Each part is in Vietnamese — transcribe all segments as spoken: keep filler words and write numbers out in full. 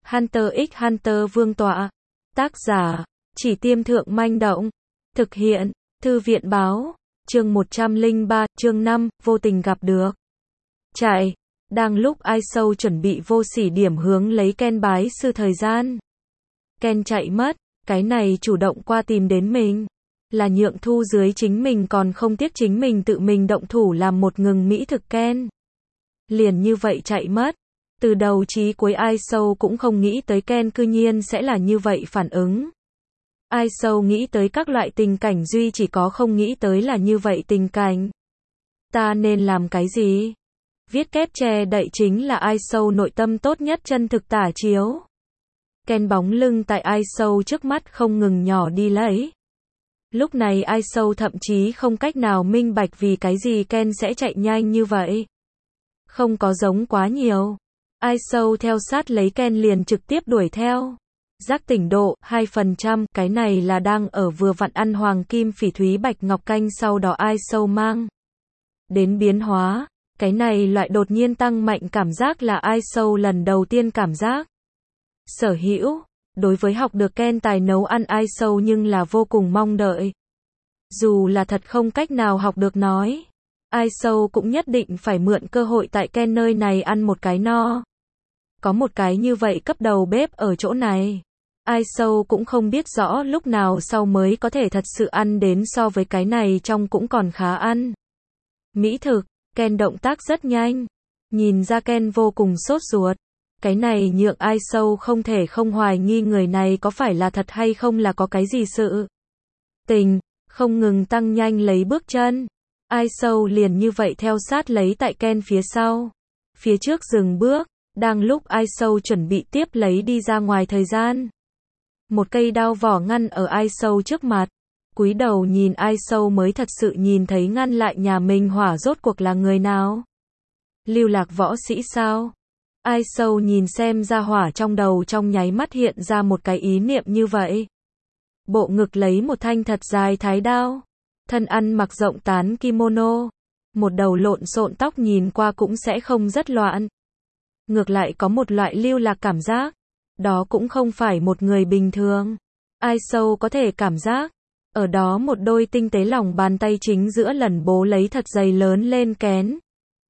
Hunter x Hunter Vương tọa. Tác giả, Chỉ Tiêm Thượng Manh Động. Thực hiện, Thư viện Báo. Chương một trăm lẻ ba, chương năm, vô tình gặp được. Chạy. Đang lúc Ai Sâu chuẩn bị vô sỉ điểm hướng lấy Ken bái sư thời gian. Ken chạy mất, cái này chủ động qua tìm đến mình. Là nhượng thu dưới chính mình còn không tiếc chính mình tự mình động thủ làm một ngừng mỹ thực Ken. Liền như vậy chạy mất. Từ đầu chí cuối Ai Sâu cũng không nghĩ tới Ken cư nhiên sẽ là như vậy phản ứng. Ai Sâu nghĩ tới các loại tình cảnh duy chỉ có không nghĩ tới là như vậy tình cảnh. Ta nên làm cái gì? Viết kép che đậy chính là Ai Sâu nội tâm tốt nhất chân thực tả chiếu. Ken bóng lưng tại Ai Sâu trước mắt không ngừng nhỏ đi lấy. Lúc này Ai Sâu thậm chí không cách nào minh bạch vì cái gì Ken sẽ chạy nhanh như vậy. Không có giống quá nhiều. Ai Sâu theo sát lấy Ken liền trực tiếp đuổi theo. Giác tỉnh độ, hai phần trăm, cái này là đang ở vừa vặn ăn hoàng kim phỉ thúy bạch ngọc canh sau đó Ai Sâu mang đến biến hóa. Cái này loại đột nhiên tăng mạnh cảm giác là Ai Sâu lần đầu tiên cảm giác. Sở hữu, đối với học được Ken tài nấu ăn Ai Sâu nhưng là vô cùng mong đợi. Dù là thật không cách nào học được nói. Ai Sâu cũng nhất định phải mượn cơ hội tại Ken nơi này ăn một cái no. Có một cái như vậy cấp đầu bếp ở chỗ này. Ai Sâu cũng không biết rõ lúc nào sau mới có thể thật sự ăn đến so với cái này trong cũng còn khá ăn. Mỹ thực, Ken động tác rất nhanh. Nhìn ra Ken vô cùng sốt ruột. Cái này nhượng Ai Sâu không thể không hoài nghi người này có phải là thật hay không là có cái gì sự tình, không ngừng tăng nhanh lấy bước chân. Ai Sâu liền như vậy theo sát lấy tại Ken phía sau. Phía trước dừng bước, đang lúc Ai Sâu chuẩn bị tiếp lấy đi ra ngoài thời gian. Một cây đao vỏ ngăn ở Ai Sâu trước mặt. Cúi đầu nhìn Ai Sâu mới thật sự nhìn thấy ngăn lại nhà mình hỏa rốt cuộc là người nào. Lưu Lạc võ sĩ sao? Ai Sâu nhìn xem ra hỏa trong đầu trong nháy mắt hiện ra một cái ý niệm như vậy. Bộ ngực lấy một thanh thật dài thái đao. Thân ăn mặc rộng tán kimono. Một đầu lộn xộn tóc nhìn qua cũng sẽ không rất loạn. Ngược lại có một loại lưu lạc cảm giác. Đó cũng không phải một người bình thường. Ai Sâu có thể cảm giác. Ở đó một đôi tinh tế lòng bàn tay chính giữa lần bố lấy thật dày lớn lên kén.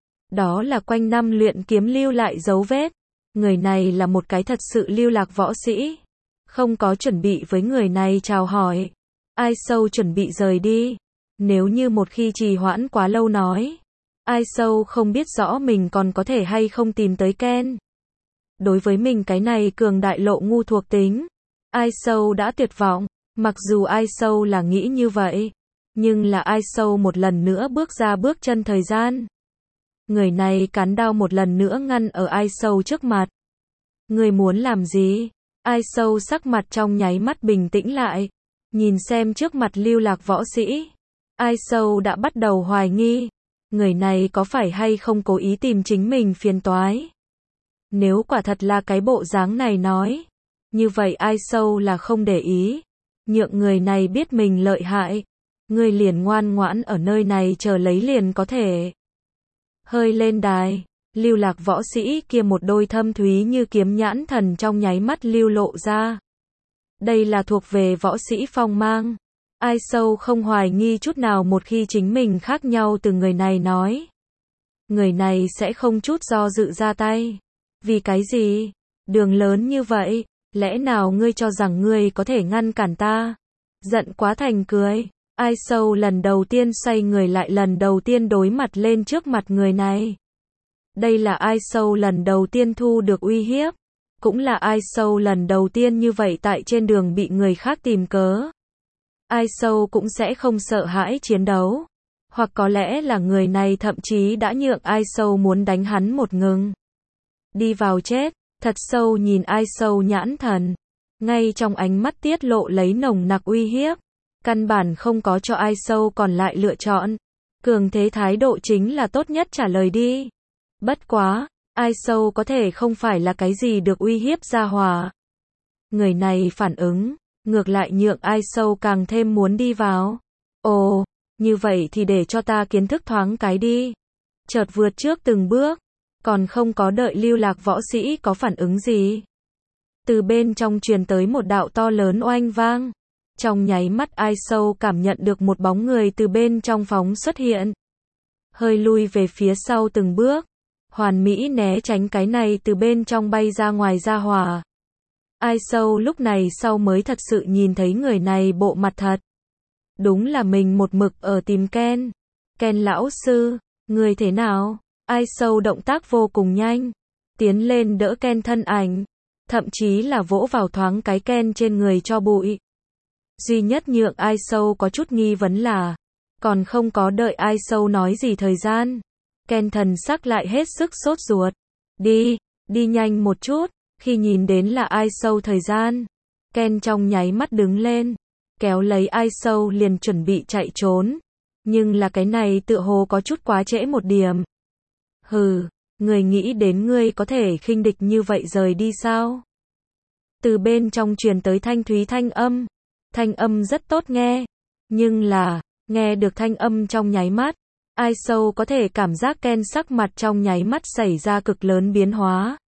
Đó là quanh năm luyện kiếm lưu lại dấu vết. Người này là một cái thật sự lưu lạc võ sĩ. Không có chuẩn bị với người này chào hỏi. Ai Sâu chuẩn bị rời đi. Nếu như một khi trì hoãn quá lâu nói. Ai Sâu không biết rõ mình còn có thể hay không tìm tới Ken. Đối với mình cái này cường đại lộ ngu thuộc tính. Ai Sâu đã tuyệt vọng. Mặc dù Ai Sâu là nghĩ như vậy. Nhưng là Ai Sâu một lần nữa bước ra bước chân thời gian. Người này cán đao một lần nữa ngăn ở Ai Sâu trước mặt. Người muốn làm gì? Ai Sâu sắc mặt trong nháy mắt bình tĩnh lại. Nhìn xem trước mặt lưu lạc võ sĩ. Ai Sâu đã bắt đầu hoài nghi. Người này có phải hay không cố ý tìm chính mình phiền toái? Nếu quả thật là cái bộ dáng này nói. Như vậy Ai Sâu là không để ý. Nhượng người này biết mình lợi hại. Người liền ngoan ngoãn ở nơi này chờ lấy liền có thể. Hơi lên đài. Lưu lạc võ sĩ kia một đôi thâm thúy như kiếm nhãn thần trong nháy mắt lưu lộ ra. Đây là thuộc về võ sĩ phong mang. Ai Sâu không hoài nghi chút nào một khi chính mình khác nhau từ người này nói. Người này sẽ không chút do dự ra tay. Vì cái gì? Đường lớn như vậy, lẽ nào ngươi cho rằng ngươi có thể ngăn cản ta? Giận quá thành cười. Ai Sâu lần đầu tiên xoay người lại lần đầu tiên đối mặt lên trước mặt người này. Đây là Ai Sâu lần đầu tiên thu được uy hiếp. Cũng là Ai Sâu lần đầu tiên như vậy tại trên đường bị người khác tìm cớ. Ai Sâu cũng sẽ không sợ hãi chiến đấu. Hoặc có lẽ là người này thậm chí đã nhượng Ai Sâu muốn đánh hắn một ngừng. Đi vào chết, thật sâu nhìn Ai Sâu nhãn thần. Ngay trong ánh mắt tiết lộ lấy nồng nặc uy hiếp. Căn bản không có cho Ai Sâu còn lại lựa chọn. Cường thế thái độ chính là tốt nhất trả lời đi. Bất quá, Ai Sâu có thể không phải là cái gì được uy hiếp ra hòa. Người này phản ứng, ngược lại nhượng Ai Sâu càng thêm muốn đi vào. Ồ, như vậy thì để cho ta kiến thức thoáng cái đi. Chợt vượt trước từng bước, còn không có đợi lưu lạc võ sĩ có phản ứng gì. Từ bên trong truyền tới một đạo to lớn oanh vang. Trong nháy mắt Ai Sâu cảm nhận được một bóng người từ bên trong phóng xuất hiện. Hơi lui về phía sau từng bước. Hoàn mỹ né tránh cái này từ bên trong bay ra ngoài ra hỏa. Ai Sâu lúc này sau mới thật sự nhìn thấy người này bộ mặt thật. Đúng là mình một mực ở tìm Ken. Ken lão sư, người thế nào? Ai Sâu động tác vô cùng nhanh. Tiến lên đỡ Ken thân ảnh. Thậm chí là vỗ vào thoáng cái Ken trên người cho bụi. Duy nhất nhượng Ai Sâu có chút nghi vấn là, còn không có đợi Ai Sâu nói gì thời gian. Ken thần sắc lại hết sức sốt ruột. Đi, đi nhanh một chút. Khi nhìn đến là Ai Sâu thời gian, Ken trong nháy mắt đứng lên, kéo lấy Ai Sâu liền chuẩn bị chạy trốn. Nhưng là cái này tựa hồ có chút quá trễ một điểm. Hừ, người nghĩ đến ngươi có thể khinh địch như vậy rời đi sao? Từ bên trong truyền tới thanh thúy thanh âm. Thanh âm rất tốt nghe. Nhưng là, nghe được thanh âm trong nháy mắt, Ai Sâu có thể cảm giác Ken sắc mặt trong nháy mắt xảy ra cực lớn biến hóa.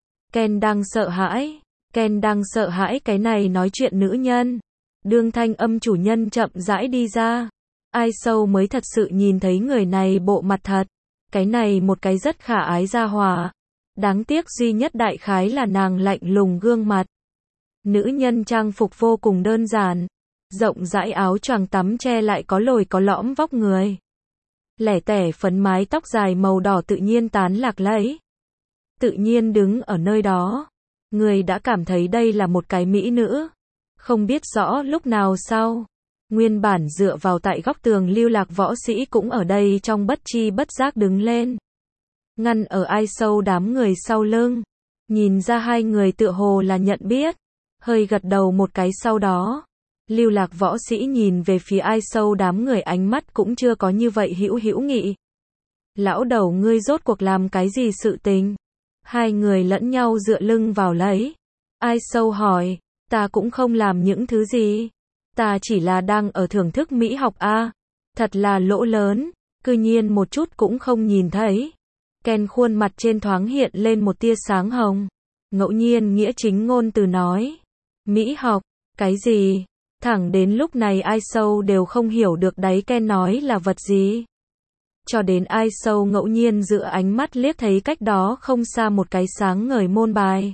Ken đang sợ hãi. Ken đang sợ hãi cái này nói chuyện nữ nhân. Đương thanh âm chủ nhân chậm rãi đi ra. Ai Sâu mới thật sự nhìn thấy người này bộ mặt thật. Cái này một cái rất khả ái gia hỏa. Đáng tiếc duy nhất đại khái là nàng lạnh lùng gương mặt. Nữ nhân trang phục vô cùng đơn giản. Rộng rãi áo choàng tắm che lại có lồi có lõm vóc người. Lẻ tẻ phấn mái tóc dài màu đỏ tự nhiên tán lạc lẫy. Tự nhiên đứng ở nơi đó. Người đã cảm thấy đây là một cái mỹ nữ. Không biết rõ lúc nào sau. Nguyên bản dựa vào tại góc tường lưu lạc võ sĩ cũng ở đây trong bất chi bất giác đứng lên. Ngăn ở Ai Sâu đám người sau lưng. Nhìn ra hai người tựa hồ là nhận biết. Hơi gật đầu một cái sau đó. Lưu lạc võ sĩ nhìn về phía Ai Sâu đám người ánh mắt cũng chưa có như vậy hữu hữu nghị. Lão đầu ngươi rốt cuộc làm cái gì sự tình? Hai người lẫn nhau dựa lưng vào lấy. Ai Sâu hỏi, ta cũng không làm những thứ gì. Ta chỉ là đang ở thưởng thức mỹ học a. Thật là lỗ lớn, cư nhiên một chút cũng không nhìn thấy. Ken khuôn mặt trên thoáng hiện lên một tia sáng hồng. Ngẫu nhiên nghĩa chính ngôn từ nói. Mỹ học, cái gì? Thẳng đến lúc này Ai Sâu đều không hiểu được đấy Ken nói là vật gì. Cho đến Ai Sâu ngẫu nhiên dựa ánh mắt liếc thấy cách đó không xa một cái sáng ngời môn bài.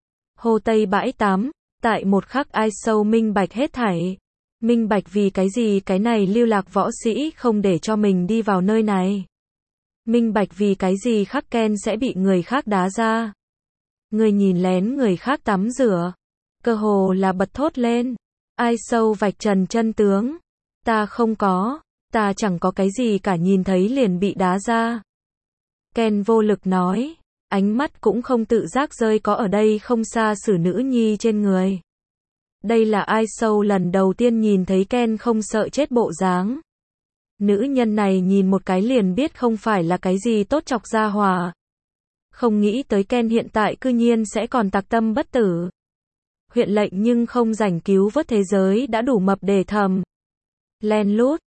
Hồ Tây bãi tắm, tại một khắc Ai Sâu minh bạch hết thảy. Minh bạch vì cái gì cái này lưu lạc võ sĩ không để cho mình đi vào nơi này. Minh bạch vì cái gì khắc Ken sẽ bị người khác đá ra. Người nhìn lén người khác tắm rửa. Cơ hồ là bật thốt lên. Ai Sâu vạch trần chân tướng. Ta không có. Ta chẳng có cái gì cả nhìn thấy liền bị đá ra. Ken vô lực nói. Ánh mắt cũng không tự giác rơi có ở đây không xa xử nữ nhi trên người. Đây là Ai Sâu lần đầu tiên nhìn thấy Ken không sợ chết bộ dáng. Nữ nhân này nhìn một cái liền biết không phải là cái gì tốt chọc ra hòa. Không nghĩ tới Ken hiện tại cư nhiên sẽ còn tạc tâm bất tử. Huyện lệnh nhưng không rảnh cứu vớt thế giới đã đủ mập để thầm. Len lút,